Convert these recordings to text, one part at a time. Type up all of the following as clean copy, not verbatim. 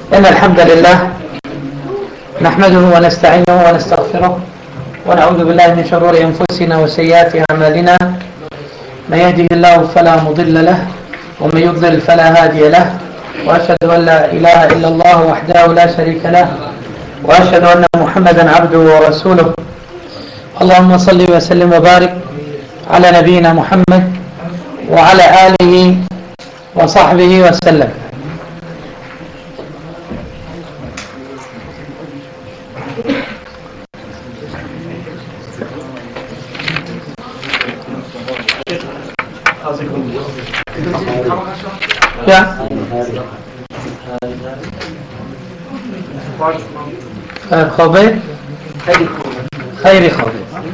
إن الحمد لله نحمده ونستعينه ونستغفره ونعوذ بالله من شرور أنفسنا وسيئات أعمالنا. من يهده الله فلا مضل له ومن يضلل فلا هادي له، وأشهد أن لا إله إلا الله وحده لا شريك له، وأشهد أن محمدا عبده ورسوله. اللهم صل وسلم وبارك على نبينا محمد وعلى آله وصحبه وسلم. Ja. خبر خير خبر.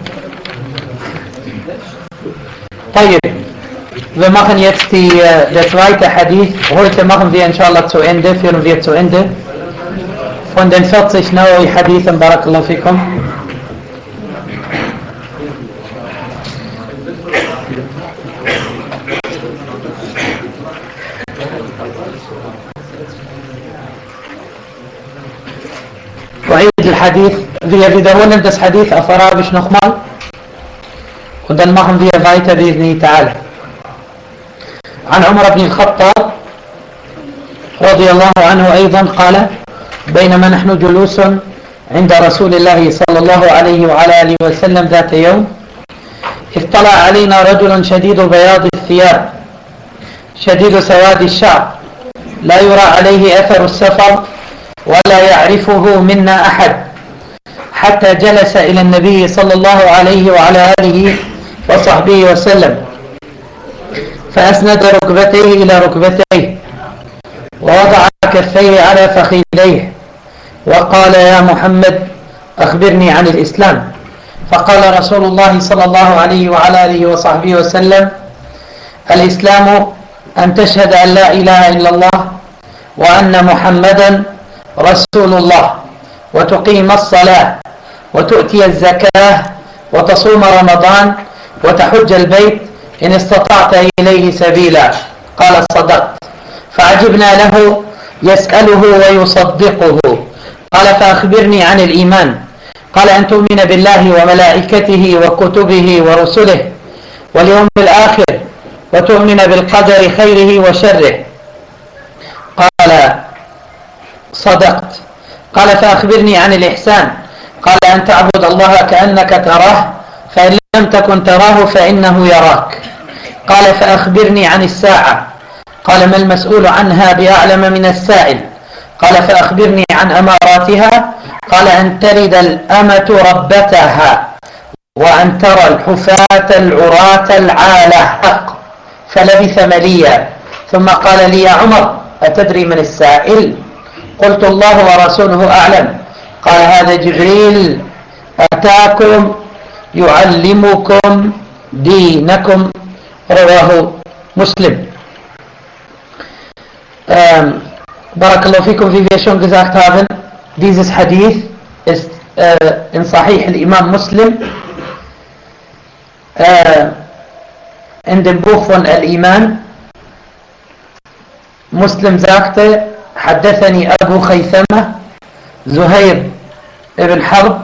طيب, wir machen jetzt der zweite Hadith. Heute machen wir inshallah zu Ende, führen wir zu Ende von den 40 Nawawi Hadithen. Barakallahu fikum. الحديث, wir wiederholen das Hadith auf Arabisch nochmal und dann machen wir weiter بإذن تعالى. عن عمر بن الخطاب رضي الله عنه أيضا قال: بينما نحن جلوس عند رسول الله صلى الله عليه وعلى آله وسلم ذات يوم اطلع علينا رجل شديد بياض الثياب شديد سواد الشعر لا يرى عليه أثر السفر ولا يعرفه منا أحد، حتى جلس إلى النبي صلى الله عليه وعلى آله وصحبه وسلم فأسند ركبتيه إلى ركبتيه ووضع كفيه على فخذيه وقال: يا محمد أخبرني عن الإسلام. فقال رسول الله صلى الله عليه وعلى آله وصحبه وسلم: الإسلام أن تشهد أن لا إله إلا الله وأن محمدا رسول الله، وتقيم الصلاة وتؤتي الزكاة وتصوم رمضان وتحج البيت إن استطعت إليه سبيلا. قال: صدقت. فعجبنا له يسأله ويصدقه. قال: فأخبرني عن الإيمان. قال: أن تؤمن بالله وملائكته وكتبه ورسله واليوم الآخر وتؤمن بالقدر خيره وشره. قال: صدقت. قال: فأخبرني عن الإحسان. قال: أن تعبد الله كأنك تراه فإن لم تكن تراه فإنه يراك. قال: فأخبرني عن الساعة. قال: ما المسؤول عنها بأعلم من السائل. قال: فأخبرني عن أماراتها. قال: أن تلد الأمة ربتها وأن ترى الحفاة العراة العالة. فلبث مليا ثم قال لي: يا عمر أتدري من السائل؟ قلت: الله ورسوله أعلم. قال: هذا جبريل أتاكم يعلمكم دينكم. رواه مسلم. Barakallahu fikum, wie wir schon gesagt haben, dieses Hadith ist in Sahih al-Imam Muslim in dem Buch von Al-Iman. Muslim sagte: حدثني أبو خيثمة زهير ابن حرب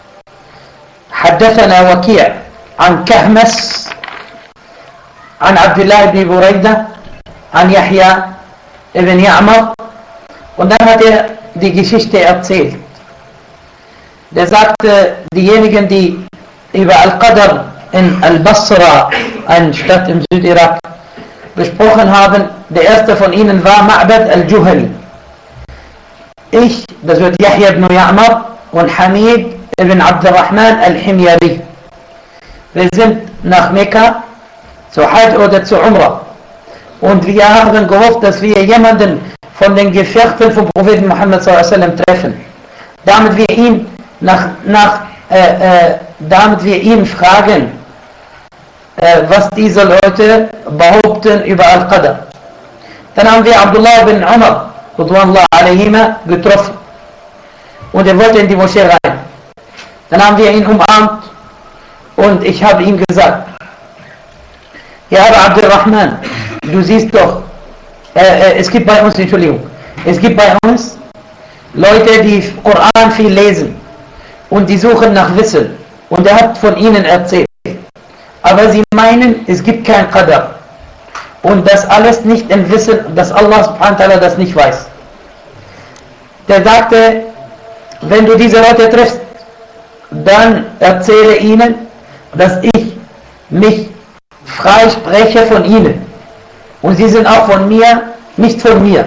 حدثنا وكيع عن كهمس عن عبد الله بن بريدة عن يحيى ابن يعمر. Und dann hat er die Geschichte erzählt. Der sagte, diejenigen, die über Al-Qadr in Al-Basra, eine Stadt im Südirak, besprochen haben, der erste von ihnen war Ma'bad al-Juhani. Ich, das wird Yahya ibn Ya'mar und Hamid ibn Abdurrahman al-Himyari. Wir sind nach Mekka zu Hajj oder zu Umrah. Und wir haben gehofft, dass wir jemanden von den Gefährten vom Propheten Muhammad s.a.w. treffen. Damit wir ihn fragen, was diese Leute behaupten über Al-Qadr. Dann haben wir Abdullah ibn Umar Ridwanullah alayhima getroffen und er wollte in die Moschee rein. Dann haben wir ihn umarmt und ich habe ihm gesagt: Ja, aber Du siehst doch, es gibt bei uns, Entschuldigung, es gibt bei uns Leute, die Koran viel lesen und die suchen nach Wissen und er hat von ihnen erzählt. Aber sie meinen, es gibt kein Qadar und das alles nicht im Wissen, dass Allah subhanahu wa ta'ala das nicht weiß. Der sagte, wenn du diese Leute triffst, dann erzähle ihnen, dass ich mich freispreche von ihnen. Und sie sind auch von mir, nicht von mir.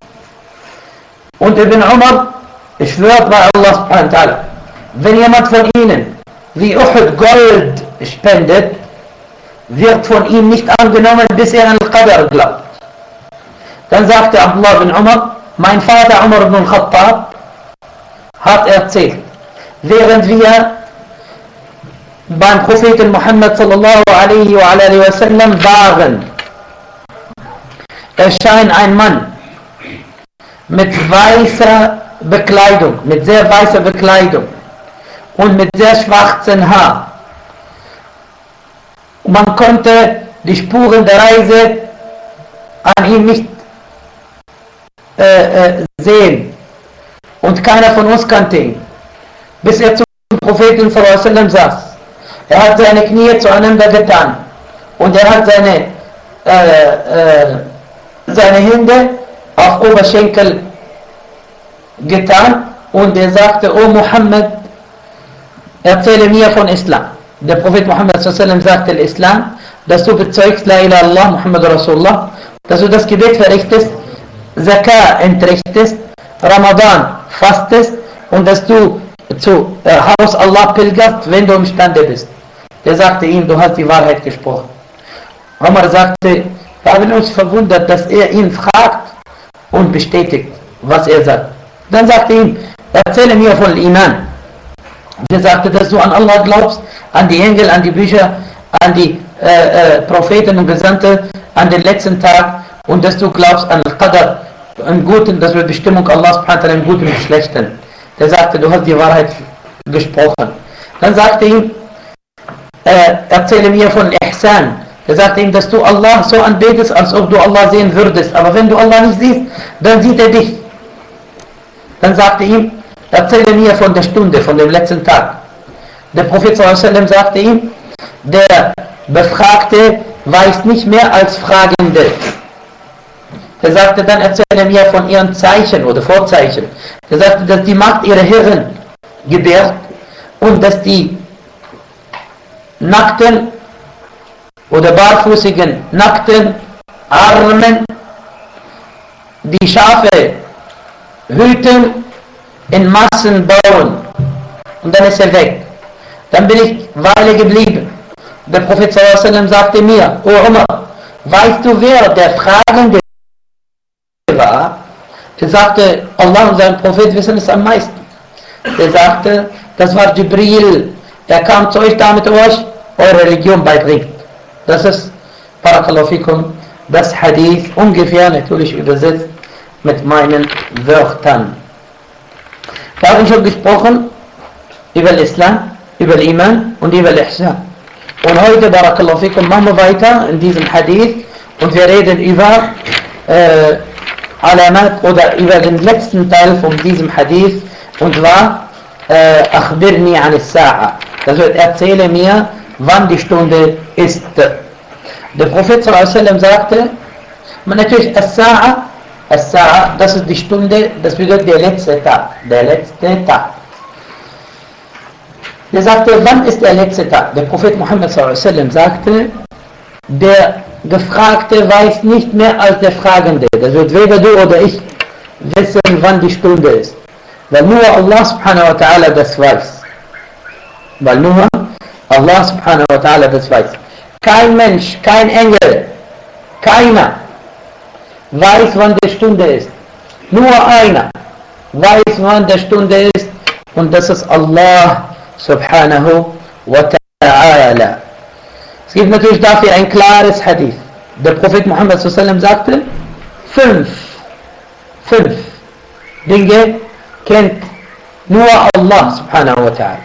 Und Ibn Umar, ich schwöre bei Allah subhanahu wa ta'ala, wenn jemand von ihnen wie Uhud Gold spendet, wird von ihm nicht angenommen, bis er an Al-Qadar glaubt. Dann sagte Abdullah bin Umar, mein Vater Umar ibn Khattab hat erzählt, während wir beim Propheten Muhammad sallallahu alaihi wa sallam waren, erscheint ein Mann mit weißer Bekleidung, mit sehr weißer Bekleidung und mit sehr schwarzen Haar. Man konnte die Spuren der Reise an ihm nicht sehen und keiner von uns kannte ihn, bis er zum Propheten sallallahu alaihi wa sallam saß. Er hat seine Knie zueinander getan und er hat seine Hände auf Oberschenkel getan und er sagte, O Muhammad, erzähle mir von Islam. Der Prophet Muhammad sagte Islam, dass du bezeugst, La ilaha illallah, Muhammad Rasulullah, dass du das Gebet verrichtest, Zakah entrichtest, Ramadan fastest und dass du zu Haus Allah pilgerst, wenn du imstande bist. Der sagte ihm, du hast die Wahrheit gesprochen. Umar sagte, wir haben uns verwundert, dass er ihn fragt und bestätigt, was er sagt. Dann sagte er ihm, erzähle mir von Iman. Der sagte, dass du an Allah glaubst, an die Engel, an die Bücher, an die Propheten und Gesandte, an den letzten Tag und dass du glaubst an Al-Qadar, im Guten, das wird Bestimmung Allah subhanahu wa ta'ala im Guten und Schlechten. Der sagte, du hast die Wahrheit gesprochen. Dann sagte ihm, erzähle mir von Ihsan. Er sagte ihm, dass du Allah so anbetest, als ob du Allah sehen würdest. Aber wenn du Allah nicht siehst, dann sieht er dich. Dann sagte ihm, erzähle mir von der Stunde, von dem letzten Tag. Der Prophet sallallahu alaihi wasallam sagte ihm, der Befragte weiß nicht mehr als Fragende. Er sagte, dann erzähle mir von ihren Zeichen oder Vorzeichen. Er sagte, dass die Macht ihre Hirn gebärt und dass die nackten oder barfußigen, nackten Armen die Schafe hüten, in Massen bauen. Und dann ist er weg. Dann bin ich Weile geblieben. Der Prophet sallallahu alaihi wasallam sagte mir, O Umar, weißt du, wer der Fragende war? Er sagte, Allah und sein Prophet wissen es am meisten. Er sagte, das war Jibril. Er kam zu euch, damit euch eure Religion beibringt. Das ist, Barakallahu fikum, das Hadith, ungefähr natürlich übersetzt mit meinen Wörtern. Wir haben schon gesprochen über den Islam, über den Iman und über den Ihsan. Und heute, Barakallahu fikum, machen wir weiter in diesem Hadith und wir reden über Alamat oder über den letzten Teil von diesem Hadith und war Akhbirni an as-Sa'a. Das wird, erzähle mir, wann die Stunde ist. Der Prophet sallallahu alaihi wasallam sagte, natürlich as-Sa'a, das ist die Stunde, das bedeutet der letzte Tag. Der letzte Tag. Der sagte, wann ist der letzte Tag? Der Prophet Muhammad sallallahu alaihi wasallam sagte, der Gefragte weiß nicht mehr als der Fragende. Das wird weder du oder ich wissen, wann die Stunde ist. Weil nur Allah subhanahu wa ta'ala das weiß. Weil nur Allah subhanahu wa ta'ala das weiß. Kein Mensch, kein Engel, keiner weiß, wann die Stunde ist. Nur einer weiß, wann die Stunde ist und das ist Allah subhanahu wa ta'ala. Es gibt natürlich dafür ein klares Hadith. Der Prophet Muhammad sallallahu alaihi wasallam sagte, fünf Dinge kennt nur Allah subhanahu wa ta'ala.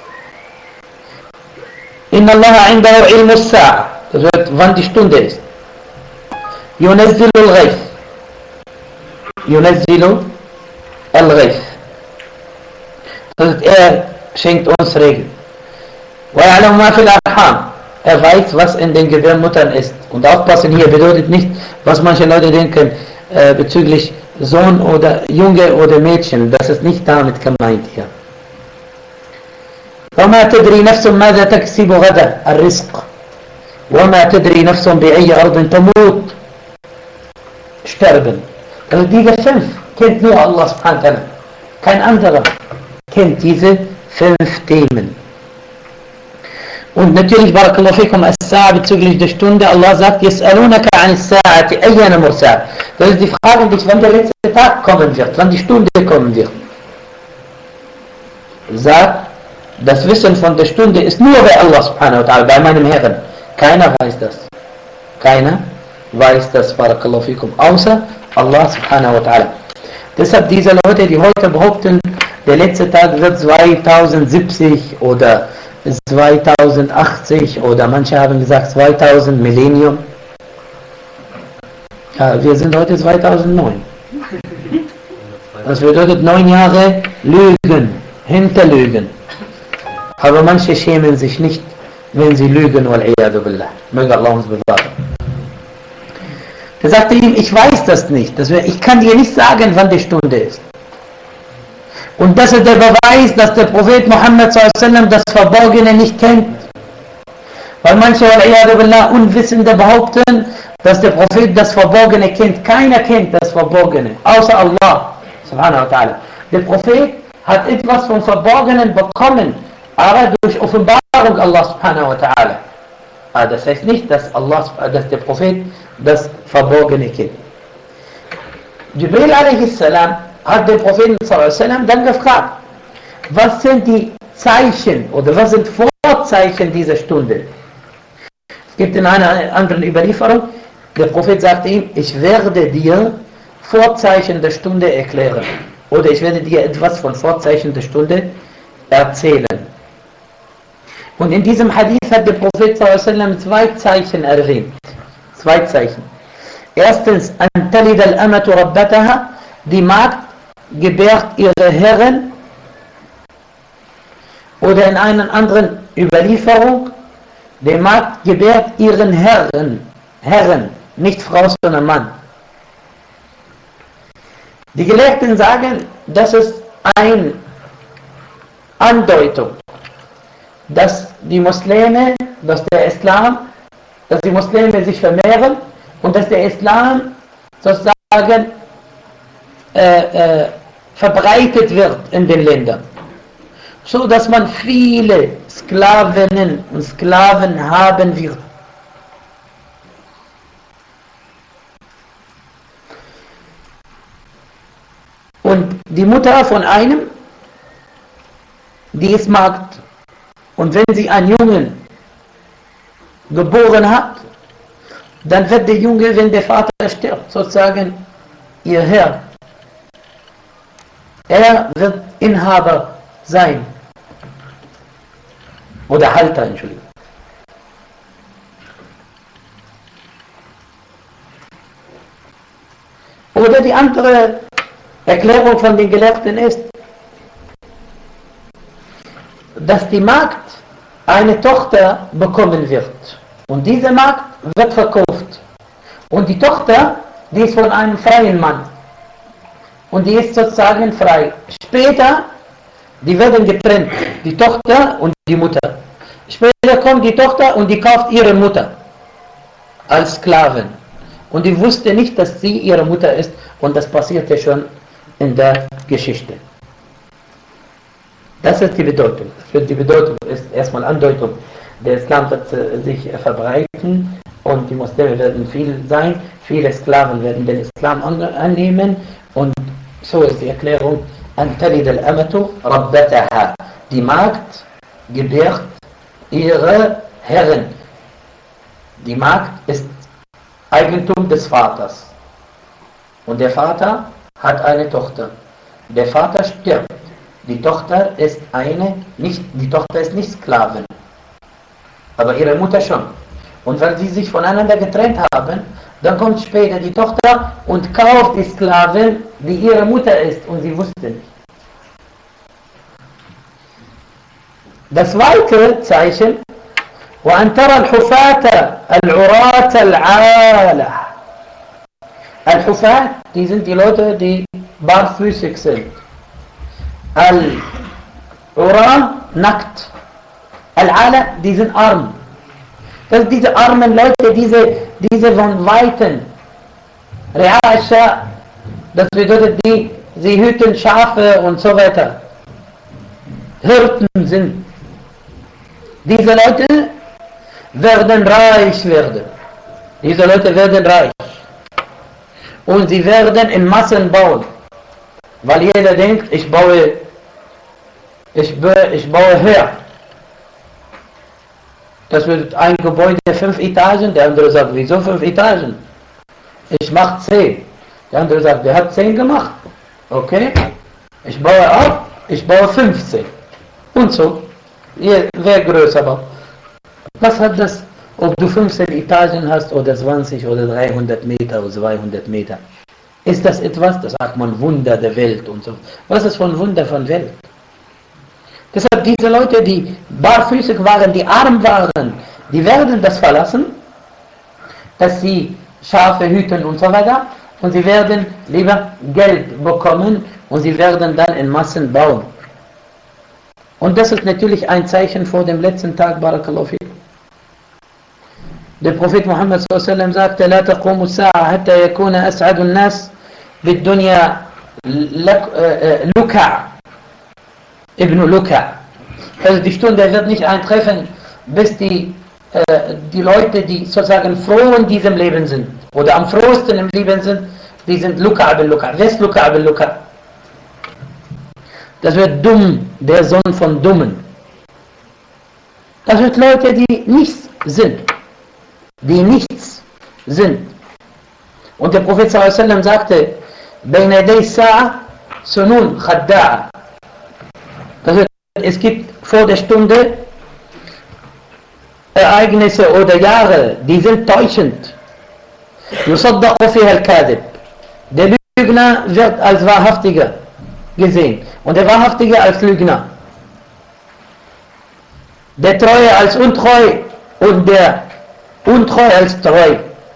Inna Allah indahu ilmu as-sa'a. Das wird, wann die Stunde ist. Yunazzilu al-Ghayth. Er schenkt uns Regeln. Er weiß, was in den Gebärmuttern ist. Und aufpassen hier bedeutet nicht, was manche Leute denken bezüglich Sohn oder Junge oder Mädchen. Das ist nicht damit gemeint hier. وما تدري نفس ماذا تكسب غدا الرزق وما تدري نفس بأي أرض تموت sterben. Also diese 5 kennt nur Allah subhanahu wa ta'ala. Kein anderer kennt diese 5 Themen. Und natürlich, barakallahu fikum, as-sa'a bezüglich der Stunde, Allah sagt, yas'alunaka 'an as-sa'ati ayyana mursa'a. Das ist die Frage, wann der letzte Tag kommen wird, wann die Stunde kommen wird. Sagt, das Wissen von der Stunde ist nur bei Allah subhanahu wa ta'ala, bei meinem Herrn. Keiner weiß das. Keiner weiß das, barakallahu fikum, außer Allah subhanahu wa ta'ala. Deshalb diese Leute, die heute behaupten, der letzte Tag wird 2070 oder 2080 oder manche haben gesagt 2000 Millennium. Ja, wir sind heute 2009. Das bedeutet 9 Jahre Lügen, Hinterlügen. Aber manche schämen sich nicht, wenn sie lügen, wal-iyadu billah. Möge Allah uns bewahren. Er sagte ihm, ich weiß das nicht. Ich kann dir nicht sagen, wann die Stunde ist. Und das ist der Beweis, dass der Prophet Muhammad s.a.w. das Verborgene nicht kennt. Weil manche wal-iyadu billah Unwissende behaupten, dass der Prophet das Verborgene kennt. Keiner kennt das Verborgene, außer Allah subhanahu wa ta'ala. Der Prophet hat etwas vom Verborgenen bekommen, aber durch Offenbarung Allah subhanahu wa ta'ala. Das heißt nicht, dass der Prophet das Verborgene kennt. Jibril a.s. hat den Propheten s.a.w. dann gefragt, was sind die Zeichen oder was sind Vorzeichen dieser Stunde? Es gibt in einer anderen Überlieferung, der Prophet sagte ihm, ich werde dir Vorzeichen der Stunde erklären oder ich werde dir etwas von Vorzeichen der Stunde erzählen. Und in diesem Hadith hat der Prophet s.a.w. 2 Zeichen erwähnt. 2 Zeichen. Erstens, an talid al-amatu rabbataha, die Magd gebärt ihre Herren. Oder in einer anderen Überlieferung, die Magd gebärt ihren Herren, nicht Frau, sondern Mann. Die Gelehrten sagen, das ist eine Andeutung, dass die Muslime, dass die Muslime sich vermehren und dass der Islam sozusagen verbreitet wird in den Ländern. So dass man viele Sklavinnen und Sklaven haben wird. Und die Mutter von einem, die ist Magd. Und wenn sie einen Jungen geboren hat, dann wird der Junge, wenn der Vater stirbt, sozusagen ihr Herr. Er wird Inhaber sein. Oder Halter, Entschuldigung. Oder die andere Erklärung von den Gelehrten ist, dass die Magd eine Tochter bekommen wird. Und diese Magd wird verkauft. Und die Tochter, die ist von einem freien Mann. Und die ist sozusagen frei. Später, die werden getrennt. Die Tochter und die Mutter. Später kommt die Tochter und die kauft ihre Mutter als Sklavin. Und die wusste nicht, dass sie ihre Mutter ist. Und das passierte schon in der Geschichte. Das ist die Bedeutung. Die Bedeutung ist erstmal Andeutung. Der Islam wird sich verbreiten und die Muslime werden viel sein. Viele Sklaven werden den Islam annehmen. Und so ist die Erklärung: An talid al-amatu rabbataha. Die Magd gebärt ihre Herren. Die Magd ist Eigentum des Vaters. Und der Vater hat eine Tochter. Der Vater stirbt. Die Tochter ist nicht Sklavin, aber ihre Mutter schon. Und weil sie sich voneinander getrennt haben, dann kommt später die Tochter und kauft die Sklavin, die ihre Mutter ist, und sie wusste nicht. Das zweite Zeichen, وأن ترى الحفاة العراة العالة. Al-Hufat, die sind die Leute, die barfüßig sind. Al-Ura, nackt. Al-Ala, die sind arm. Das sind diese armen Leute, diese von Weiten. Re'asha, das bedeutet, sie hüten Schafe und so weiter. Hirten sind. Diese Leute werden reich werden. Diese Leute werden reich. Und sie werden in Massen bauen. Weil jeder denkt, ich baue höher. Das wird ein Gebäude 5 Etagen, der andere sagt, wieso 5 Etagen? Ich mache 10. Der andere sagt, der hat 10 gemacht. Okay, ich baue ab, ich baue 15. Und so, wer größer baut. Was hat das, ob du 15 Etagen hast oder 20 oder 300 Meter oder 200 Meter? Ist das etwas, das sagt man Wunder der Welt und so. Was ist von Wunder von Welt? Deshalb diese Leute, die barfüßig waren, die arm waren, die werden das verlassen, dass sie Schafe hüten und so weiter, und sie werden lieber Geld bekommen und sie werden dann in Massen bauen. Und das ist natürlich ein Zeichen vor dem letzten Tag, Barakallahu fikum. Der Prophet Muhammad sallallahu alaihi wasallam sagte: "La taqumu as-sa'a hatta yakuna as'adu an-nas bid-dunya Luka', Ibn Luka'." Also die Stunde wird nicht eintreffen, bis die Leute, die sozusagen froh in diesem Leben sind, oder am frohsten im Leben sind, die sind Luka' ibn Luka'. Wer ist Luka' ibn Luka'? Das wird dumm, der Sohn von Dummen. Das wird Leute, die nichts sind. Die nichts sind. Und der Prophet sallallahu alaihi wasallam sagte: "Bayna yaday sa'a sunun khadda'a." Das heißt, es gibt vor der Stunde Ereignisse oder Jahre, die sind täuschend. Yusaddaqu fiha al-kadhib. Der Lügner wird als Wahrhaftiger gesehen und der Wahrhaftige als Lügner. Der Treue als untreu und der untreu als treu.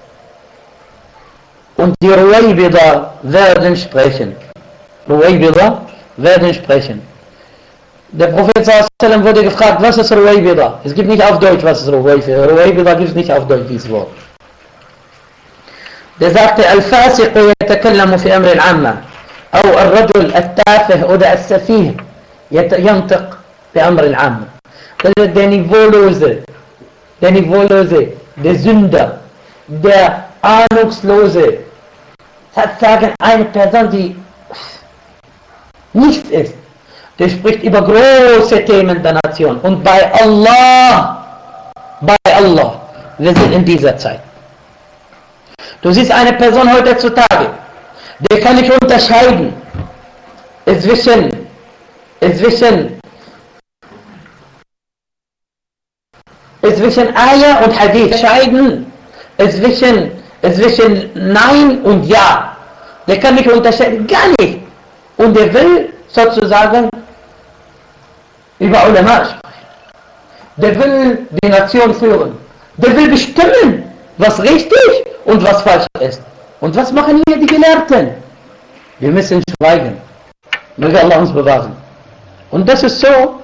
Und die Ruwaybida werden sprechen. Ruwaybida werden sprechen. Der Prophet sallallahu alaihi wasallam wurde gefragt, was ist Ruwaybida? Es gibt nicht auf Deutsch, was ist Ruwaybida. Ruwaybida gibt es nicht auf Deutsch, dieses Wort. Der sagte: "Al-Fasiq yatakallamu fi amri al-amma." أو الرجل التافه oder السفيه ينطق بأمر العام. Der Niveaulose, der Sünder, der Ahnungslose, das sagen eine Person, die nichts ist, der spricht über große Themen der Nation. Und bei Allah, wir sind in dieser Zeit. Du siehst eine Person heutzutage, der kann nicht unterscheiden zwischen Ayah und Hadith, zwischen Nein und Ja. Der kann nicht unterscheiden, gar nicht. Und der will sozusagen über Ulama sprechen. Der will die Nation führen. Der will bestimmen, was richtig und was falsch ist. Und was machen hier die Gelehrten? Wir müssen schweigen. Möge Allah uns bewahren. Und das ist so.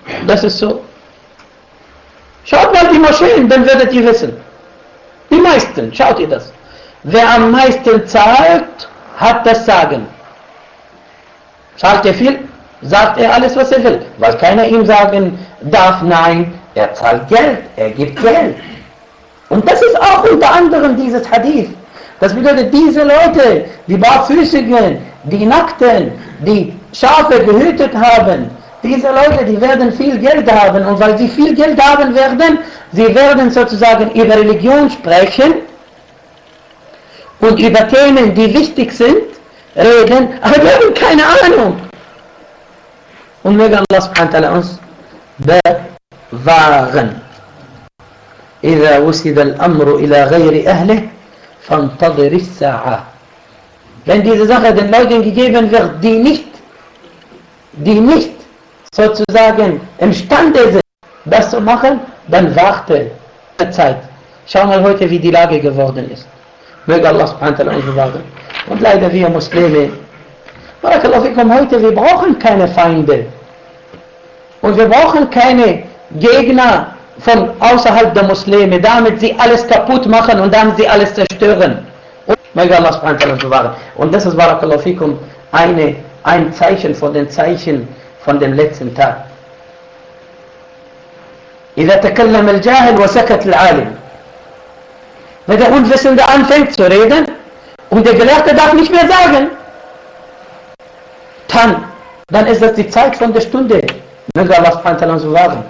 Schaut mal die Moscheen, dann werdet ihr wissen. Die meisten, schaut ihr das. Wer am meisten zahlt, hat das Sagen. Zahlt er viel, sagt er alles, was er will. Weil keiner ihm sagen darf, nein, er zahlt Geld, er gibt Geld. Und das ist auch unter anderem dieses Hadith. Das bedeutet, diese Leute, die Barfüßigen, die Nackten, die Schafe gehütet haben, diese Leute, die werden viel Geld haben. Und weil sie viel Geld haben werden, sie werden sozusagen über Religion sprechen und über Themen, die wichtig sind, reden, aber wir haben keine Ahnung. Und möge Allah subhanahu wa ta'ala uns bewahren. إذا وسد الأمر إلى غير أهله فانتظر الساعة. Wenn diese Sache den Leuten gegeben wird, die nicht sozusagen imstande das zu machen, dann warte Zeit. Schau mal heute, wie die Lage geworden ist. Möge Allah subhanahu wa ta'ala uns bewahren. Und leider wir Muslime, barakallahu fikum, heute, wir brauchen keine Feinde. Und wir brauchen keine Gegner von außerhalb der Muslime, damit sie alles kaputt machen und damit sie alles zerstören. Und möge Allah subhanahu wa ta'ala uns bewahren. Und das ist, barakallahu fikum, ein Zeichen von den Zeichen von dem letzten Tag. إذا تكلم الجاهل وسكت العالم. Wenn der Unwissende anfängt zu reden und der Gelehrte darf nicht mehr sagen, dann ist das die Zeit von der Stunde. Möge Allah subhanahu wa ta'ala uns bewahren.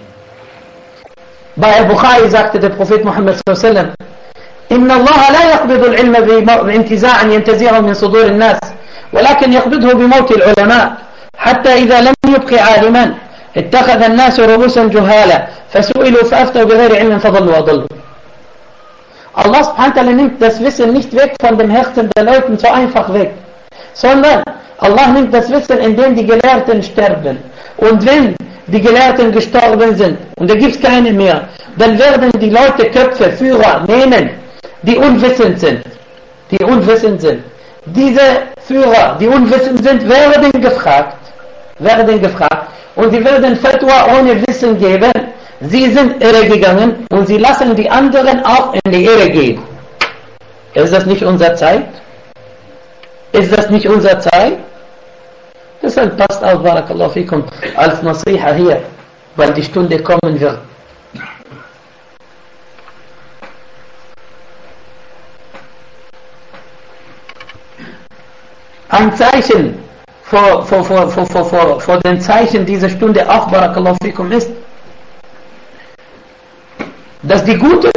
Bei Al-Bukhari sagte der Prophet Muhammad sallallahu alaihi wasallam: إن الله لا يقبض العلم بانتزاعا ينتزعه من صدور الناس ولكن يقبضه بموت العلماء حتى إذا لم يبق عالما اتخذ الناس رؤوسا جهالا فسئلوا فأفتوا بغير علم فضلوا وضلوا. Allah subhanahu wa ta'ala nimmt das Wissen nicht weg von dem Herzen der Leuten so einfach weg, sondern Allah nimmt das Wissen, indem die Gelehrten sterben. Und wenn die Gelehrten gestorben sind und da gibt es keine mehr, dann werden die Leute Köpfe, Führer nehmen, die unwissend sind. Die unwissend sind. Diese Führer, die unwissend sind, werden gefragt. Und sie werden Fatwa ohne Wissen geben. Sie sind irregegangen und sie lassen die anderen auch in die Irre gehen. Ist das nicht unsere Zeit? Ist das nicht unsere Zeit? Deshalb passt auf, barakallahu fikum, als Nasiha hier, weil die Stunde kommen wird. Ein Zeichen vor den Zeichen dieser Stunde auch, barakallahu fikum, ist, dass die guten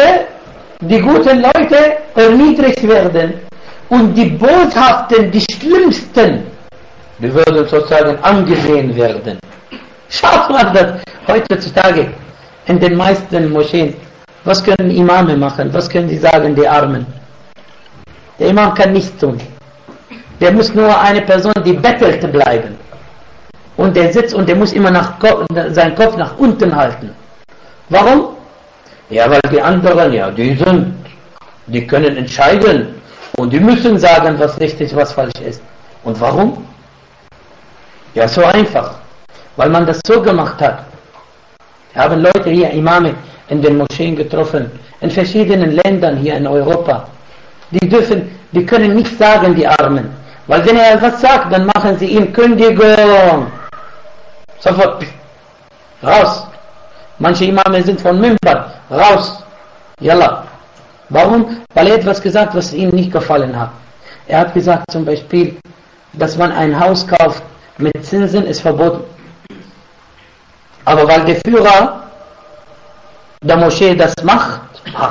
Leute erniedrigt werden und die Boshaften, die Schlimmsten, die würden sozusagen angesehen werden. Schaut mal das heutzutage in den meisten Moscheen. Was können Imame machen? Was können die sagen, die Armen? Der Imam kann nichts tun. Der muss nur eine Person, die bettelt, bleiben. Und der sitzt und der muss immer seinen Kopf nach unten halten. Warum? Ja, weil die anderen, ja, die können entscheiden und die müssen sagen, was richtig, was falsch ist. Und warum? Ja, so einfach. Weil man das so gemacht hat. Wir haben Leute hier, Imame, in den Moscheen getroffen, in verschiedenen Ländern hier in Europa. Die können nicht sagen, die Armen. Weil wenn er etwas sagt, dann machen sie ihm Kündigung. Sofort, raus. Manche Imame sind von Mimbar, raus. Yalla. Warum? Weil er etwas gesagt, was ihm nicht gefallen hat. Er hat gesagt zum Beispiel, dass man ein Haus kauft mit Zinsen, ist verboten. Aber weil der Führer der Moschee das macht,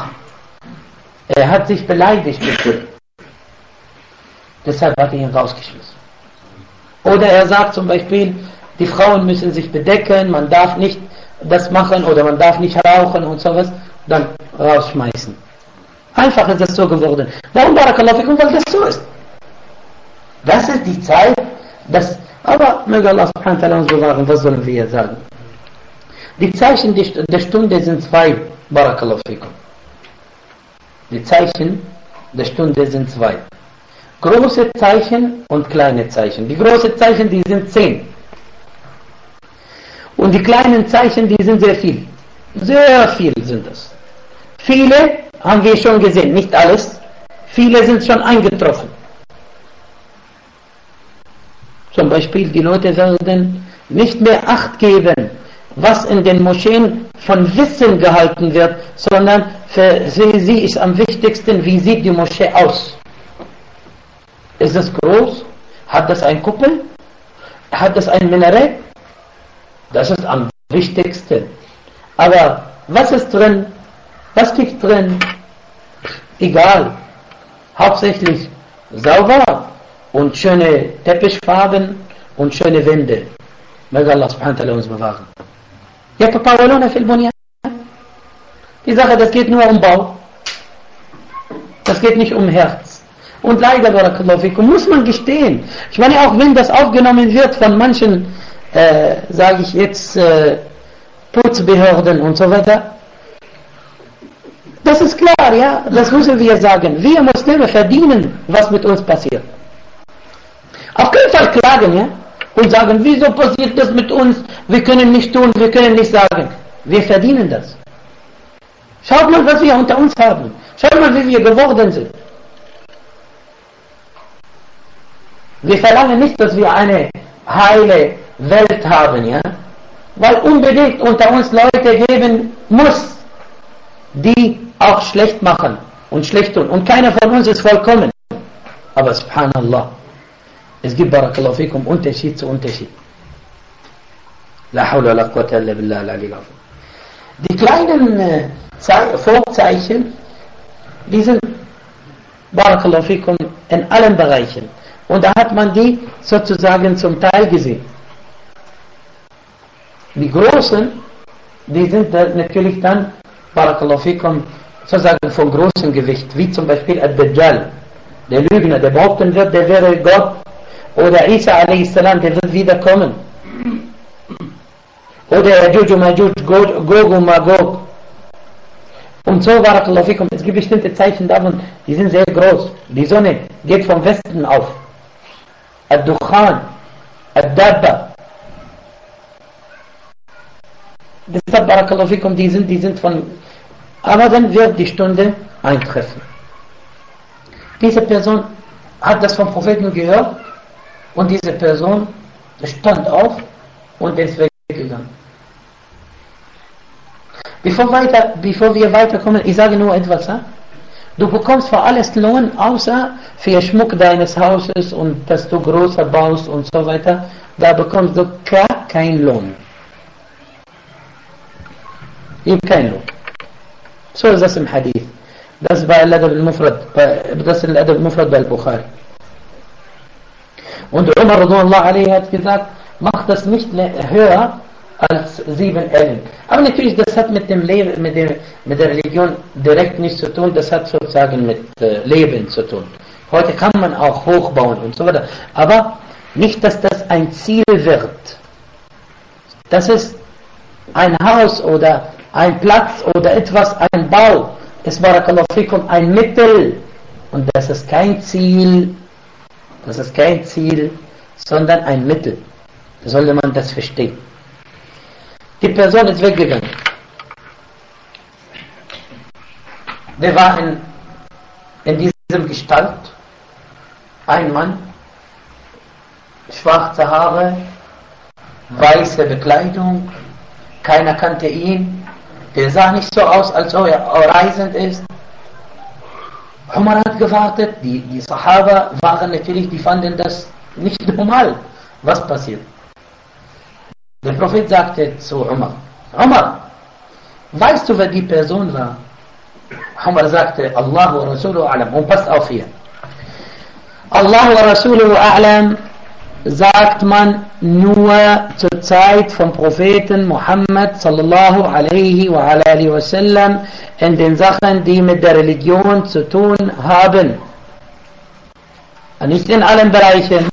er hat sich beleidigt gefühlt. Deshalb hat er ihn rausgeschmissen. Oder er sagt zum Beispiel, die Frauen müssen sich bedecken, man darf nicht das machen oder man darf nicht rauchen und sowas, dann rausschmeißen. Einfach ist das so geworden. Warum, barakallahu fikum? Weil das so ist. Das ist die Zeit, aber möge Allah subhanahu wa ta'ala uns bewahren, was sollen wir sagen? Die Zeichen der Stunde sind zwei, barakallahu fikum. Die Zeichen der Stunde sind zwei. Große Zeichen und kleine Zeichen. Die großen Zeichen, die sind 10. Und die kleinen Zeichen, die sind sehr viel. Sehr viel sind das. Viele haben wir schon gesehen, nicht alles. Viele sind schon eingetroffen. Zum Beispiel, die Leute werden nicht mehr Acht geben, was in den Moscheen von Wissen gehalten wird, sondern für sie ist am wichtigsten, wie sieht die Moschee aus. Ist es groß? Hat das ein Kuppel? Hat das ein Minarett? Das ist am wichtigsten. Aber was ist drin? Was liegt drin? Egal. Hauptsächlich sauber und schöne Teppichfarben und schöne Wände. Möge Allah subhanahu wa ta'ala uns bewahren. يتطاولون في البنيان. Die Sache, das geht nur um Bau. Das geht nicht um Herz. Und leider, barakallahu fikum, muss man gestehen. Ich meine, auch wenn das aufgenommen wird von manchen, sage ich jetzt, Putzbehörden und so weiter. Das ist klar, ja, das müssen wir sagen. Wir Muslime verdienen, was mit uns passiert. Auf keinen Fall klagen, ja, und sagen, wieso passiert das mit uns? Wir können nicht tun, wir können nicht sagen. Wir verdienen das. Schaut mal, was wir unter uns haben. Schaut mal, wie wir geworden sind. Wir verlangen nicht, dass wir eine heile Welt haben, ja, weil unbedingt unter uns Leute geben muss, die auch schlecht machen und schlecht tun. Und keiner von uns ist vollkommen. Aber subhanallah, es gibt barakallahu fikum Unterschied zu Unterschied. La hawla la quwwata illa billah al-ali al-azim. Die kleinen Vorzeichen, die sind barakallahu fikum in allen Bereichen. Und da hat man die sozusagen zum Teil gesehen. Die großen, die sind natürlich dann barakallahu fikum sozusagen von großem Gewicht, wie zum Beispiel Ad-Dajjal, der Lügner, der behaupten wird, der wäre Gott, oder Isa a.s., der wird wiederkommen, oder Yajuj und Majuj, Gog und Magog, und so barakallahu fikum. Es gibt bestimmte Zeichen davon, die sind sehr groß. Die Sonne geht vom Westen auf. Ad-Dukhan, Ad-Dabba. Deshalb barakallahu fikum, die sind von, aber dann wird die Stunde eintreffen. Diese Person hat das vom Propheten gehört und diese Person stand auf und ist weggegangen. Bevor wir weiterkommen, ich sage nur etwas. Du bekommst für alles Lohn, außer für Schmuck deines Hauses und dass du größer baust und so weiter. Da bekommst du gar keinen Lohn. Gibt keinen Lohn. So ist das im Hadith. Das ist bei Al-Adab al-Mufrad, das ist Al-Adab al-Mufrad bei Al-Bukhari. Und Umar radhiyallahu anhu hat gesagt, mach das nicht höher als 7 Ellen. Aber natürlich, das hat mit dem Leben, mit der Religion direkt nichts zu tun, das hat sozusagen mit Leben zu tun. Heute kann man auch hochbauen und so weiter. Aber nicht, dass das ein Ziel wird. Das ist ein Haus oder ein Platz oder etwas, ein Bau. Es barakallahu fikum ein Mittel. Und das ist kein Ziel. Das ist kein Ziel, sondern ein Mittel. Da sollte man das verstehen. Die Person ist weggegangen. Der war in diesem Gestalt ein Mann, schwarze Haare, weiße Bekleidung, keiner kannte ihn, der sah nicht so aus, als ob er reisend ist. Umar hat gewartet, die Sahaba waren natürlich, die fanden das nicht normal, was passiert. Der Prophet sagte zu Umar, Umar, weißt du, wer die Person war? Umar sagte, Allah wa Rasuluhu a'lam. Und passt auf hier. Allah wa Rasuluhu a'lam sagt man nur zur Zeit vom Propheten Muhammad sallallahu alaihi wa alihi wa sallam in den Sachen, die mit der Religion zu tun haben. Nicht in allen Bereichen.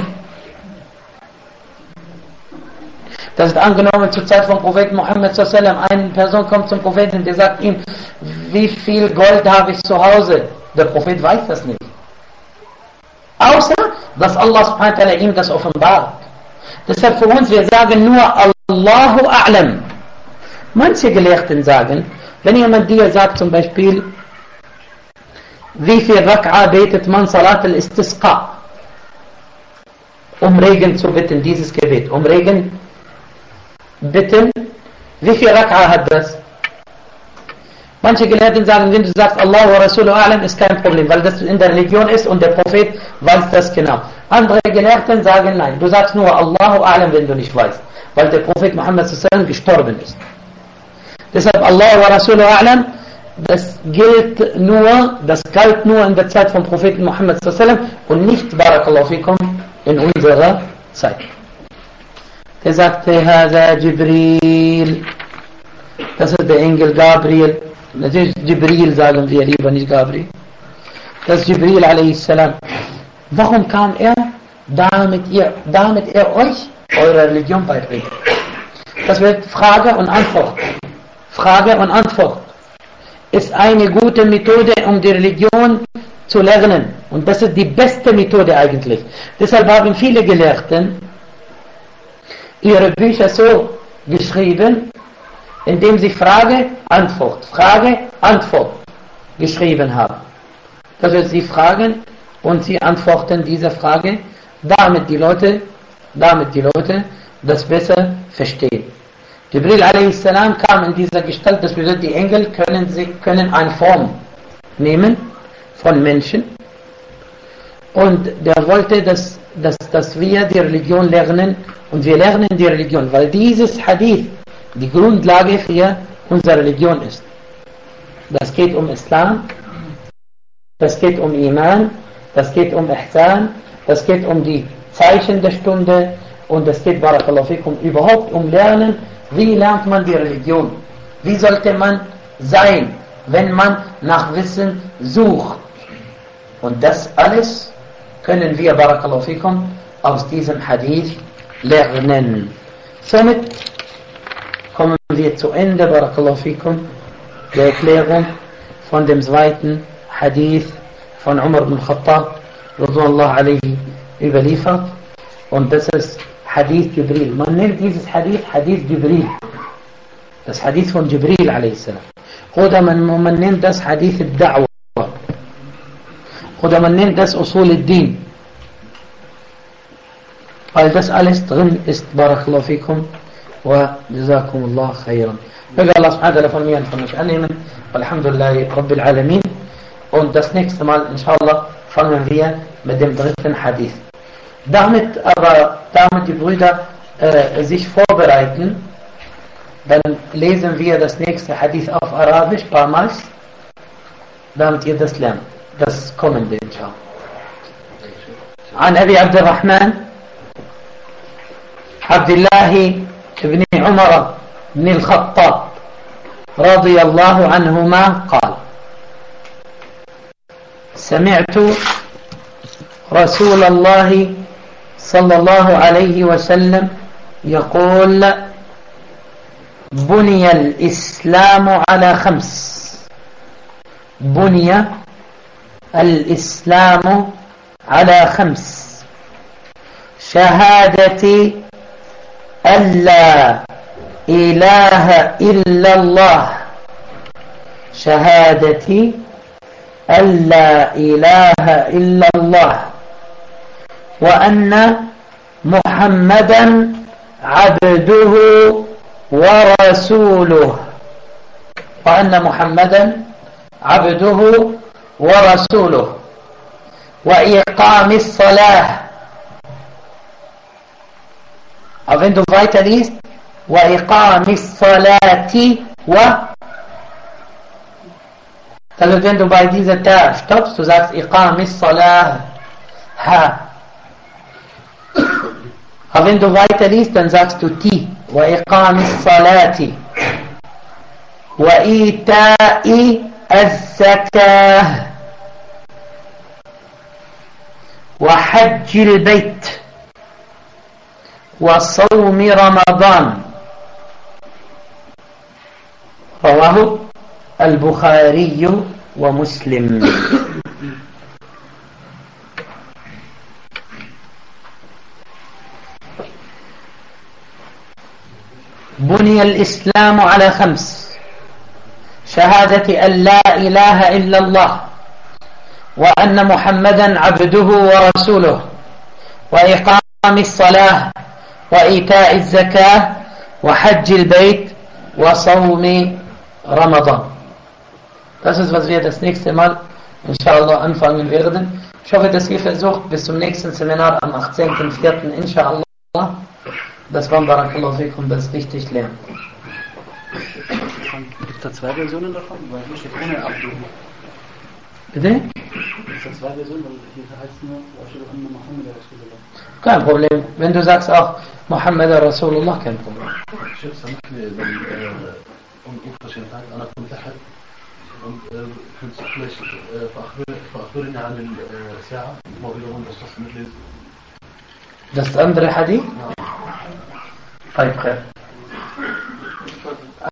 Das ist angenommen zur Zeit vom Propheten Muhammad sallallahu alaihi wa sallam. Eine Person kommt zum Propheten, der sagt ihm, wie viel Gold habe ich zu Hause? Der Prophet weiß das nicht. Außer, dass Allah subhanahu wa ta'ala ihm das offenbart. Deshalb für uns, wir sagen nur Allahu a'lam. Manche Gelehrten sagen, wenn jemand dir sagt zum Beispiel, wie viel Rak'a betet man Salat al-Istisqa, um Regen zu bitten, dieses Gebet, um Regen bitten, wie viel Rak'a hat das? Manche Gelehrten sagen, wenn du sagst Allah wa Rasuluhu a'lam, ist kein Problem, weil das in der Religion ist und der Prophet weiß das genau. Andere Gelehrten sagen, nein, du sagst nur Allahu a'lam, wenn du nicht weißt, weil der Prophet Muhammad sallallahu alaihi wasallam gestorben ist. Deshalb Allah wa Rasuluhu a'lam, das galt nur in der Zeit vom Propheten Muhammad sallallahu alaihi wasallam und nicht, barakallahu fikum, in unserer Zeit. Er sagte, Hada Jibril, das ist der Engel Gabriel. Natürlich Jibril sagen wir lieber, nicht Gabriel. Das ist Jibril a.s. Warum kam er? Damit er euch eure Religion beibringt. Das wird Frage und Antwort. Frage und Antwort ist eine gute Methode, um die Religion zu lernen. Und das ist die beste Methode eigentlich. Deshalb haben viele Gelehrten ihre Bücher so geschrieben, indem sie Frage, Antwort geschrieben haben. Das heißt, sie fragen und sie antworten diese Frage, damit die Leute das besser verstehen. Jibril a.s. kam in dieser Gestalt, das bedeutet, die Engel können eine Form nehmen von Menschen, und der wollte, dass wir die Religion lernen, und wir lernen die Religion, weil dieses Hadith die Grundlage für unsere Religion ist. Das geht um Islam, das geht um Iman, das geht um Ihsan, das geht um die Zeichen der Stunde, und das geht, Barakallahu fikum, überhaupt um Lernen. Wie lernt man die Religion? Wie sollte man sein, wenn man nach Wissen sucht? Und das alles können wir, Barakallahu fikum, aus diesem Hadith lernen. Somit kommen wir zu Ende, Barakallahu fikum, der Erklärung von dem zweiten Hadith von Umar ibn Khattab radhiyallahu alayhi überliefert, und das ist Hadith Jibril. Man nennt dieses Hadith Hadith Jibril, das Hadith von Jibril a.s. Oder man nennt das Hadith al-Da'wa, oder man nennt das Usul al-Din, weil das alles drin ist. Barakallahu fikum wa jazakumullah khairan. Möge Allah subhanahu wa ta'ala von mir und von euch annehmen. Alhamdulillahi Rabbil Alamin. Und das nächste Mal, inshallah, fangen wir mit dem dritten Hadith. Damit die Brüder sich vorbereiten, dann lesen wir das nächste Hadith auf Arabisch damals, damit ihr das lernt. Das kommende, inshallah. عن أبي عبد الرحمن عبد الله بن عمر بن الخطاب رضي الله عنهما قال: سمعت رسول الله صلى الله عليه وسلم يقول: بني الإسلام على خمس. بني الإسلام على خمس: شهادة أن لا إله إلا الله، شهادة أن لا إله إلا الله، وأن محمدا عبده ورسوله، وأن محمدا عبده ورسوله، وإقام الصلاة. Aber wenn du weiter liest, وإقام الصلاة also wenn du bei dieser Ta stoppst, du sagst إقام الصلاة ha. Aber wenn du weiter liest, dann sagst du Ti. وإقام الصلاة وإيتاء الزكاة وحج البيت وصوم رمضان. رواه البخاري ومسلم. بني الإسلام على خمس: شهادة أن لا إله إلا الله، وأن محمدا عبده ورسوله، وإقام الصلاة، وإيتاء الزكاة، وحج البيت، وصوم Ramadan. Das ist, was wir das nächste Mal inshallah anfangen werden. Ich hoffe, dass ihr versucht, bis zum nächsten Seminar am 18.04. inshallah, dass man Barakallahu fikum das richtig lernt. Gibt es da zwei Versionen davon? Weil ich steht ohne Abdul. Bitte? Gibt es da zwei Versionen? Weil hier heißt nur, Muhammad Rasulullah. Kein Problem. Wenn du sagst auch Muhammad Rasulullah, kein Problem. Unverschämtheit, أنا كنت أحد كنت فأخبرني عن الساعة موجودة الشخص مثل Das andere Hadith? طيب خير.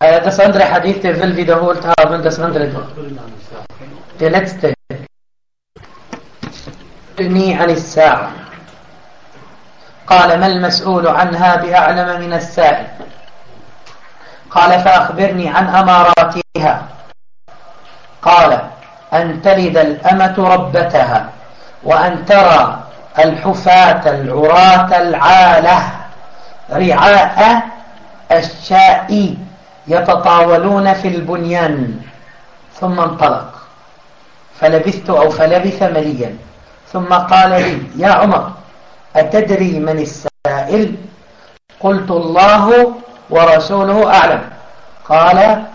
Das andere Hadith, der will wiederholt haben, das andere. Der letzte. أخبرني عن الساعة قال ما المسؤول عنها بأعلم من السائل قال فأخبرني عن أماراتها قال أن تلد الأمة ربتها وأن ترى الحفاة العراة العالة رعاء الشاء يتطاولون في البنيان ثم انطلق فلبثت أو فلبث مليا ثم قال لي يا عمر أتدري من السائل قلت الله ورسوله أعلم قال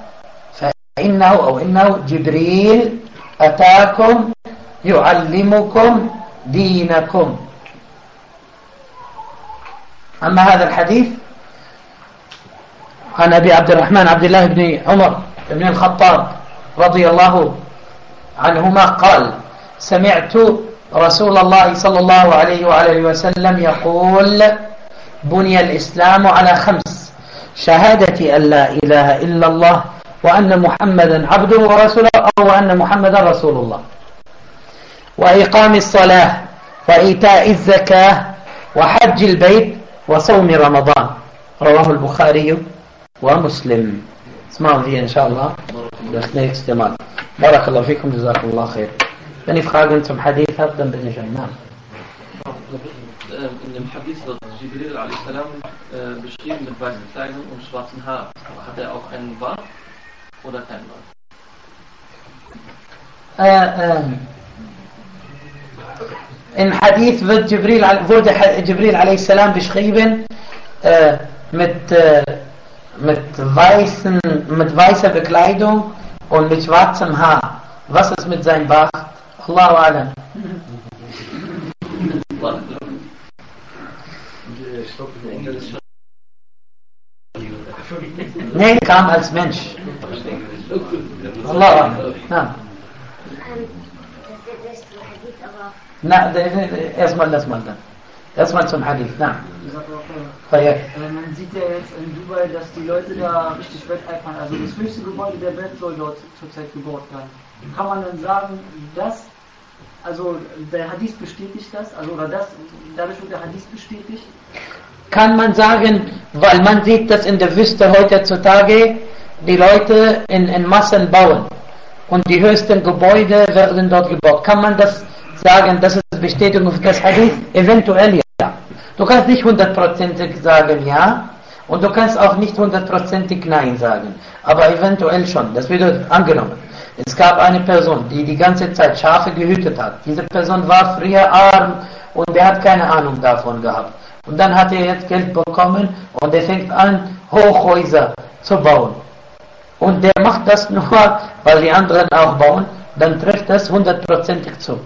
فإنه جبريل أتاكم يعلمكم دينكم. أما هذا الحديث عن أبي عبد الرحمن عبد الله بن عمر بن الخطاب رضي الله عنهما قال سمعت رسول الله صلى الله عليه وآله وسلم يقول بني الإسلام على 5 شهادة أن لا إله إلا الله وأن محمدا عبده ورسوله أو أن محمدا رسول الله وإقام الصلاة وإيتاء الزكاة وحج البيت وصوم رمضان رواه البخاري ومسلم. اسمعوا دي إن شاء الله das nächste Mal. Barakallahu fikum, jazakumullah khair. Wenn ihr Fragen zum Hadith habt, dann bin ich ein Mann. In dem Hadith wird Jibril a.s. beschrieben mit weißen Kleidung und schwarzen Haaren. Hat er auch einen Bart oder keinen Bart? In Hadith wurde Jibril a.s. beschrieben mit weißer Bekleidung und mit schwarzem Haar. Was ist mit seinem Bart? Allahu A'lam. Nee, kam als Mensch. Allahu A'lam. Na, erstmal das mal dann. Erstmal zum Hadith, na. Man sieht ja jetzt in Dubai, dass die Leute da richtig wetteifern. Also das höchste Gebäude der Welt soll dort zurzeit gebaut werden. Kann man dann sagen, dass, also der Hadith bestätigt das, also oder das, dadurch wird der Hadith bestätigt? Kann man sagen, weil man sieht, dass in der Wüste heutzutage die Leute in Massen bauen und die höchsten Gebäude werden dort gebaut. Kann man das sagen, das ist Bestätigung für das Hadith? Eventuell ja. Du kannst nicht 100% sagen ja und du kannst auch nicht 100% nein sagen, aber eventuell schon. Das wird angenommen. Es gab eine Person, die die ganze Zeit Schafe gehütet hat. Diese Person war früher arm und er hat keine Ahnung davon gehabt. Und dann hat er jetzt Geld bekommen und er fängt an, Hochhäuser zu bauen. Und der macht das nur, weil die anderen auch bauen, dann trifft das 100% zu.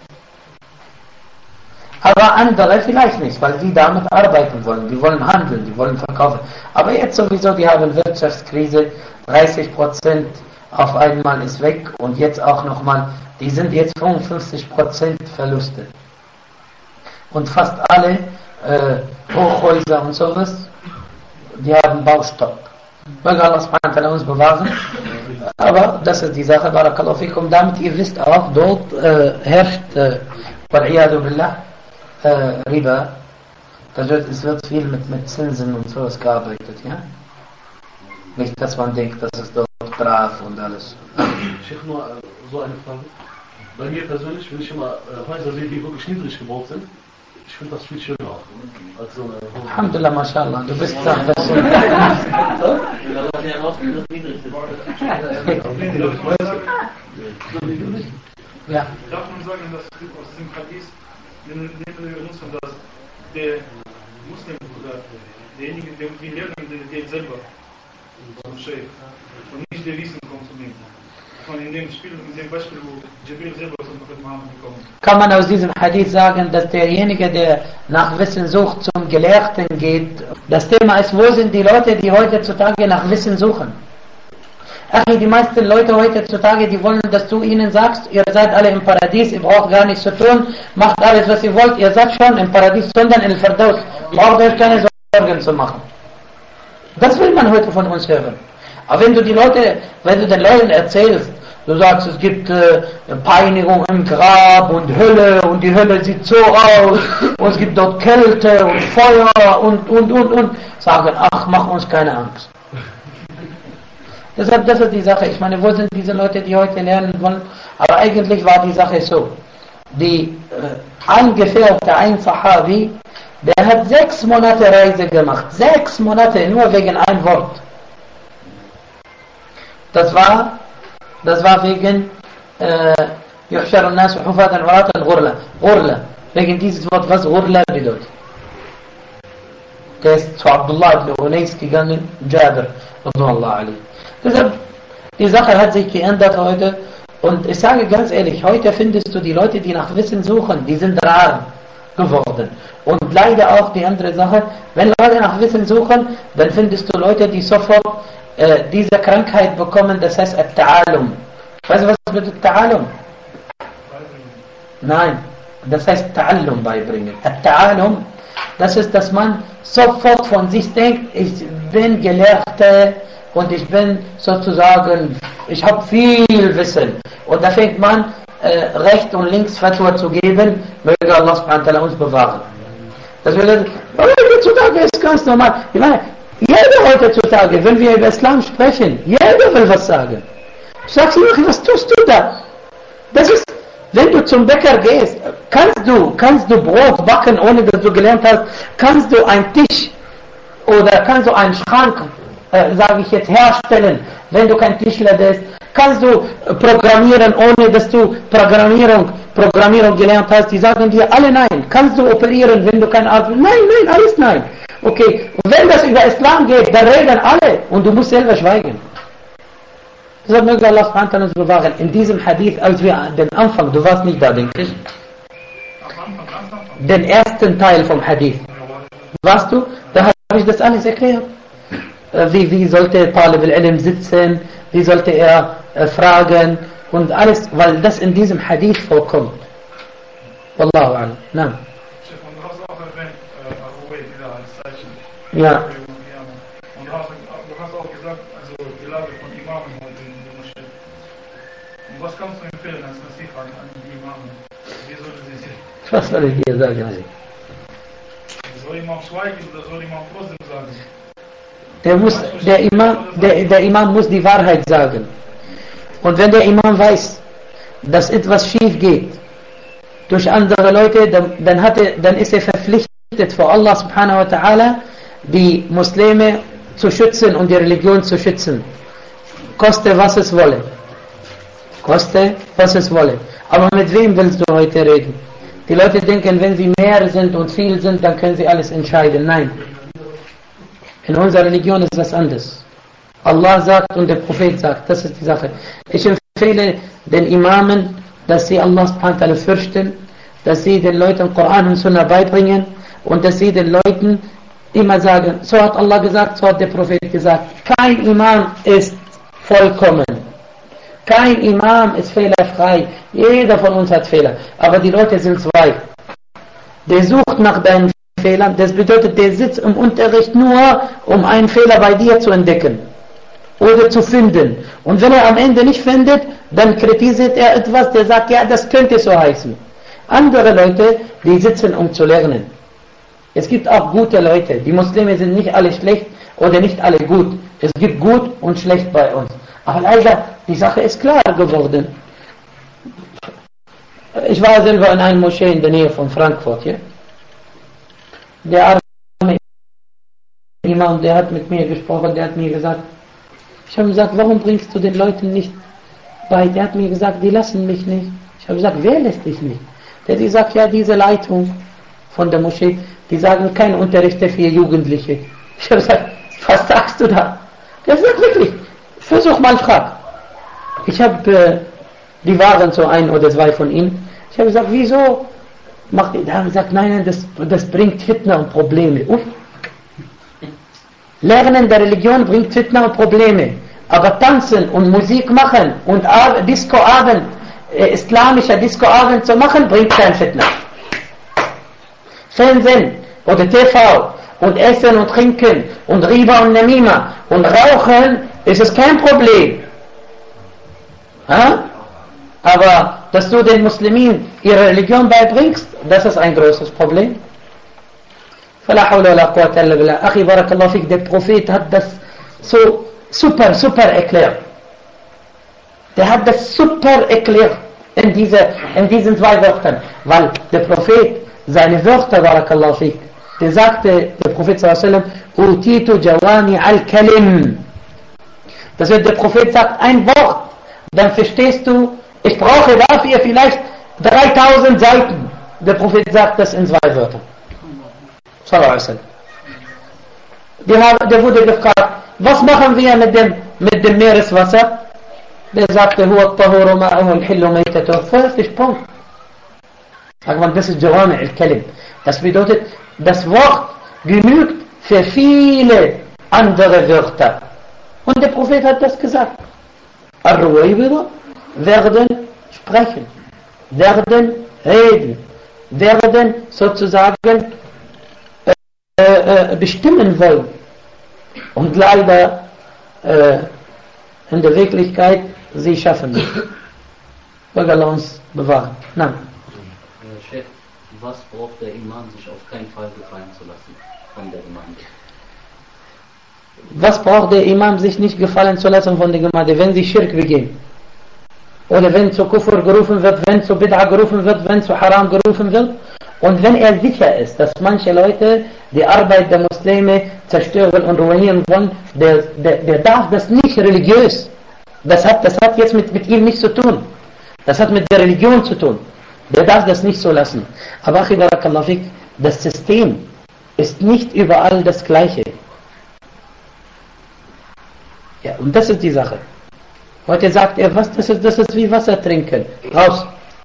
Aber andere vielleicht nicht, weil die damit arbeiten wollen. Die wollen handeln, die wollen verkaufen. Aber jetzt sowieso, die haben Wirtschaftskrise, 30% auf einmal ist weg und jetzt auch nochmal, die sind jetzt 55% Verluste. Und fast alle Hochhäuser und sowas, die haben Baustopp. Möge Allah subhanahu wa ta'ala uns bewahren. Aber das ist die Sache, barakallahu fikum. Damit ihr wisst auch, dort herrscht, wal'iyadu billah, Riba. Es wird viel mit Zinsen und sowas gearbeitet, ja? Nicht, dass man denkt, das ist dort brav und alles. Sheikh, nur so eine Frage. Bei mir persönlich, wenn ich immer Häuser sehe, die wirklich niedrig gebaut sind, ich finde das viel schöner als so eine. Alhamdulillah, mashallah, du bist da. Ja. Darf man sagen, dass aus diesem Hadith nehmen wir uns von das, der Muslim oder derjenige, der die lernen, der geht selber zum Sheikh und nicht der Wissen konsumiert. In dem Spiel, in dem Beispiel, wo Jibril selber zum Prophet Muhammad gekommen ist. Kann man aus diesem Hadith sagen, dass derjenige, der nach Wissen sucht, zum Gelehrten geht? Das Thema ist, wo sind die Leute, die heutzutage nach Wissen suchen? Die meisten Leute heutzutage, die wollen, dass du ihnen sagst, ihr seid alle im Paradies, ihr braucht gar nichts zu tun, macht alles, was ihr wollt, ihr seid schon im Paradies, sondern in Firdaus. Braucht euch keine Sorgen zu machen. Das will man heute von uns hören. Aber wenn du den Leuten erzählst, du sagst, es gibt Peinigung im Grab und Hölle und die Hölle sieht so aus und es gibt dort Kälte und Feuer und sagen, ach, mach uns keine Angst. Deshalb, das ist die Sache. Ich meine, wo sind diese Leute, die heute lernen wollen? Aber eigentlich war die Sache so. Die Angefährte, ein Sahabi, der hat 6 Monate Reise gemacht. 6 Monate, nur wegen ein Wort. Das war wegen Yuhshar al-Nas Hufatan Uratan Ghurla. Wegen dieses Wort, was Ghurla bedeutet. Der ist zu Abdullah ibn Unais gegangen, Jabir, radiyallahu anhu. Deshalb, die Sache hat sich geändert heute. Und ich sage ganz ehrlich, heute findest du die Leute, die nach Wissen suchen, die sind rar geworden. Und leider auch die andere Sache, wenn Leute nach Wissen suchen, dann findest du Leute, die sofort diese Krankheit bekommen, das heißt At-Ta'alum. Weißt du, was bedeutet Ta'alum? Nein, das heißt Ta'allum beibringen. At-Ta'alum, das ist, dass man sofort von sich denkt, ich bin Gelehrter und ich bin sozusagen, ich habe viel Wissen. Und da fängt man rechts und links Fatwa zu geben, möge Allah subhanahu wa ta'ala uns bewahren. Das bedeutet, heutzutage ist ganz normal. Ich meine, jeder heutzutage, wenn wir über Islam sprechen, jeder will was sagen. Du sagst immer, was tust du da? Das ist, wenn du zum Bäcker gehst, kannst du Brot backen, ohne dass du gelernt hast, kannst du einen Tisch oder kannst du einen Schrank, sage ich jetzt, herstellen, wenn du kein Tischler bist, kannst du programmieren, ohne dass du Programmierung gelernt hast, die sagen dir alle nein. Kannst du operieren, wenn du kein Arzt bist? Nein, alles nein. Okay, und wenn das über Islam geht, dann reden alle und du musst selber schweigen. Deshalb möge Allah subhanahu wa ta'ala uns bewahren. In diesem Hadith, als wir den Anfang, du warst nicht da, denke ich, den ersten Teil vom Hadith, warst du? Da habe ich das alles erklärt. Wie sollte Talib al-Ilm sitzen, wie sollte er fragen und alles, weil das in diesem Hadith vorkommt. Wallahu a'lam. Nein. Und du hast auch erwähnt, Abu wieder als Zeichen. Ja. Und du hast auch gesagt, also die Lage von Imamen heute in der Moschee. Und was kannst du empfehlen als Nasiha an die Imamen? Wie sollen sie sehen? Was soll ich dir sagen? Soll Imam schweigen oder soll Imam trotzdem sagen? Der Imam muss die Wahrheit sagen. Und wenn der Imam weiß, dass etwas schief geht durch andere Leute, dann ist er verpflichtet vor Allah subhanahu wa ta'ala, die Muslime zu schützen und die Religion zu schützen. Koste was es wolle. Koste was es wolle. Aber mit wem willst du heute reden? Die Leute denken, wenn sie mehr sind und viel sind, dann können sie alles entscheiden. Nein. In unserer Religion ist das anders. Allah sagt und der Prophet sagt, das ist die Sache. Ich empfehle den Imamen, dass sie Allah subhanahu wa ta'ala fürchten, dass sie den Leuten Koran und Sunnah beibringen und dass sie den Leuten immer sagen, so hat Allah gesagt, so hat der Prophet gesagt. Kein Imam ist vollkommen. Kein Imam ist fehlerfrei. Jeder von uns hat Fehler. Aber die Leute sind zwei. Der sucht nach deinen Fehlern. Das bedeutet, der sitzt im Unterricht nur, um einen Fehler bei dir zu entdecken. Oder zu finden. Und wenn er am Ende nicht findet, dann kritisiert er etwas, der sagt, ja, das könnte so heißen. Andere Leute, die sitzen, um zu lernen. Es gibt auch gute Leute. Die Muslime sind nicht alle schlecht oder nicht alle gut. Es gibt gut und schlecht bei uns. Aber leider, die Sache ist klar geworden. Ich war selber in einer Moschee in der Nähe von Frankfurt. Ja? Der arme Imam, der hat mit mir gesprochen, der hat mir gesagt, ich habe gesagt, warum bringst du den Leuten nicht bei? Der hat mir gesagt, die lassen mich nicht. Ich habe gesagt, wer lässt dich nicht? Der hat gesagt, ja, diese Leitung von der Moschee, die sagen, kein Unterricht für Jugendliche. Ich habe gesagt, was sagst du da? Der hat gesagt, wirklich, versuch mal, frag. Die waren so ein oder zwei von ihnen. Ich habe gesagt, wieso macht ihr? Der hat gesagt, nein, das bringt Fitna und Probleme. Lernen der Religion bringt Fitna und Probleme. Aber tanzen und Musik machen und Discoabend, islamischer Discoabend zu machen, bringt kein Fitna. Fernsehen oder TV und Essen und Trinken und Riba und Namima und Rauchen ist es kein Problem. Ha? Aber dass du den Muslimen ihre Religion beibringst, das ist ein großes Problem. فلا حول ولا قوة إلا بالله. أخي بارك الله فيك, der Prophet hat das so super erklärt. Der hat das super erklärt in diesen 2 Wörtern. Weil der Prophet, seine Wörter, barakallahu fik, der sagte, der Prophet sallallahu alaihi wasallam, Utitu Jawani al-Kalim. Das heißt, der Prophet sagt ein Wort, dann verstehst du, ich brauche dafür vielleicht 3000 Seiten. Der Prophet sagt das in 2 Wörtern. Sallallahu alaihi wasallam. Der wurde gefragt, was machen wir mit dem Meereswasser? Der sagte, huwa at-tahuru ma'ahu al-hillu maytatuhu. Fertig, Punkt. Sagt man, das ist Jawami al-Kalim. Das bedeutet, das Wort genügt für viele andere Wörter. Und der Prophet hat das gesagt. Ar-Ruwaybida werden sprechen, werden reden, werden sozusagen bestimmen wollen. Und leider in der Wirklichkeit sie schaffen nicht. Möge Allah uns bewahren. Nein. Chef, was braucht der Imam, sich auf keinen Fall gefallen zu lassen von der Gemeinde? Was braucht der Imam, sich nicht gefallen zu lassen von der Gemeinde, wenn sie Schirk begehen? Oder wenn zu Kufr gerufen wird, wenn zu Bid'a gerufen wird, wenn zu Haram gerufen wird? Und wenn er sicher ist, dass manche Leute die Arbeit der Muslime zerstören und ruinieren wollen, der darf das nicht religiös. Das hat jetzt mit ihm nichts zu tun. Das hat mit der Religion zu tun. Der darf das nicht so lassen. Aber Akhi barakallahu fik, das System ist nicht überall das Gleiche. Ja, und das ist die Sache. Heute sagt er, was, das ist wie Wasser trinken. Raus.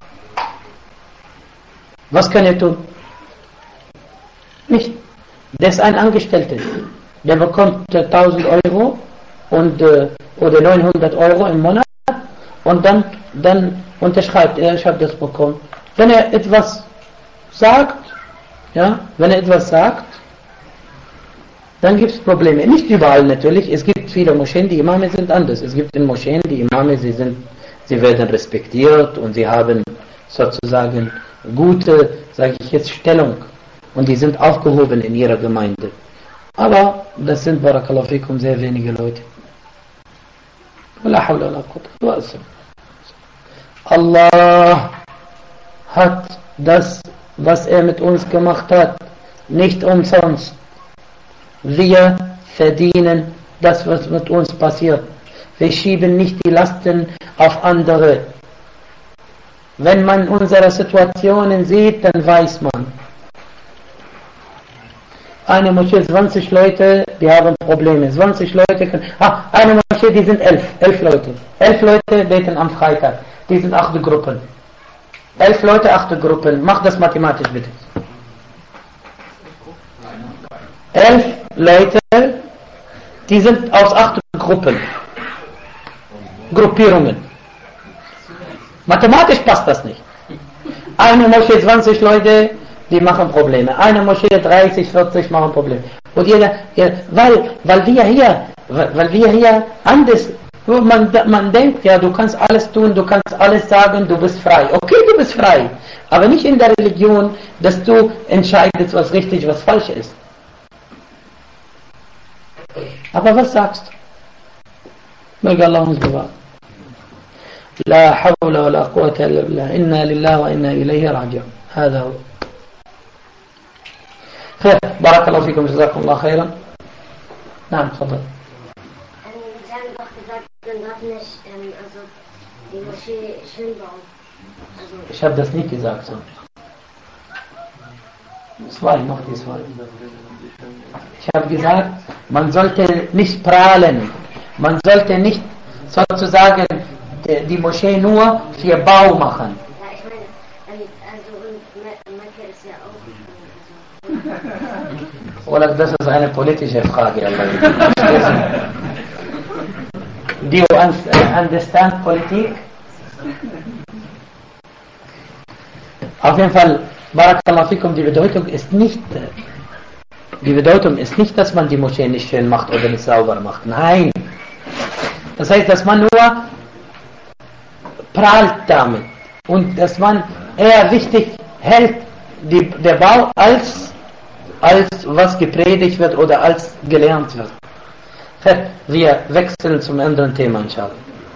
Was kann er tun? Nicht. Der ist ein Angestellter. Der bekommt 1000 Euro und, oder 900 Euro im Monat und dann unterschreibt er, ich habe das bekommen. Wenn er etwas sagt, dann gibt es Probleme. Nicht überall natürlich. Es gibt viele Moscheen, die Imame sind anders. Es gibt in Moscheen, die Imame, sie werden respektiert und sie haben sozusagen gute, sage ich jetzt, Stellung. Und die sind aufgehoben in ihrer Gemeinde. Aber das sind, barakallahu fikum, sehr wenige Leute. Allah hat das, was er mit uns gemacht hat, nicht umsonst. Wir verdienen das, was mit uns passiert. Wir schieben nicht die Lasten auf andere. Wenn man unsere Situationen sieht, dann weiß man. Eine Moschee, 20 Leute, die haben Probleme. 20 Leute können... eine Moschee, die sind 11 Leute. 11 Leute beten am Freitag. Die sind 8 Gruppen. 11 Leute, 8 Gruppen. Mach das mathematisch bitte. 11 Leute, die sind aus 8 Gruppen. Gruppierungen. Mathematisch passt das nicht. Eine Moschee, 20 Leute, die machen Probleme. Eine Moschee, 30, 40 machen Probleme. Und weil wir hier anders, man denkt, ja, du kannst alles tun, du kannst alles sagen, du bist frei. Okay, du bist frei. Aber nicht in der Religion, dass du entscheidest, was richtig, was falsch ist. Aber was sagst du? Möge Allah uns bewahren. لا حول ولا قوة إلا بالله إنا لله وإنا إليه راجعون هذا هو خير بارك الله فيكم جزاكم الله خيرا نعم تفضل Sie haben doch gesagt, man darf nicht die Moschee schön bauen. Ich habe das nicht gesagt so. Noch die zwei. Ich habe gesagt, man sollte nicht prahlen, man sollte nicht sozusagen die Moschee nur für Bau machen. Ja, ich meine, und Mekka ist ja auch... Oder das ist eine politische Frage. Do you understand Politik? Auf jeden Fall, Barakallahu fikum, die Bedeutung ist nicht, dass man die Moschee nicht schön macht oder nicht sauber macht. Nein, Das heißt, dass man nur prahlt damit und dass man eher wichtig hält, der Bau als was gepredigt wird oder als gelernt wird. Wir wechseln zum anderen Thema, inshallah.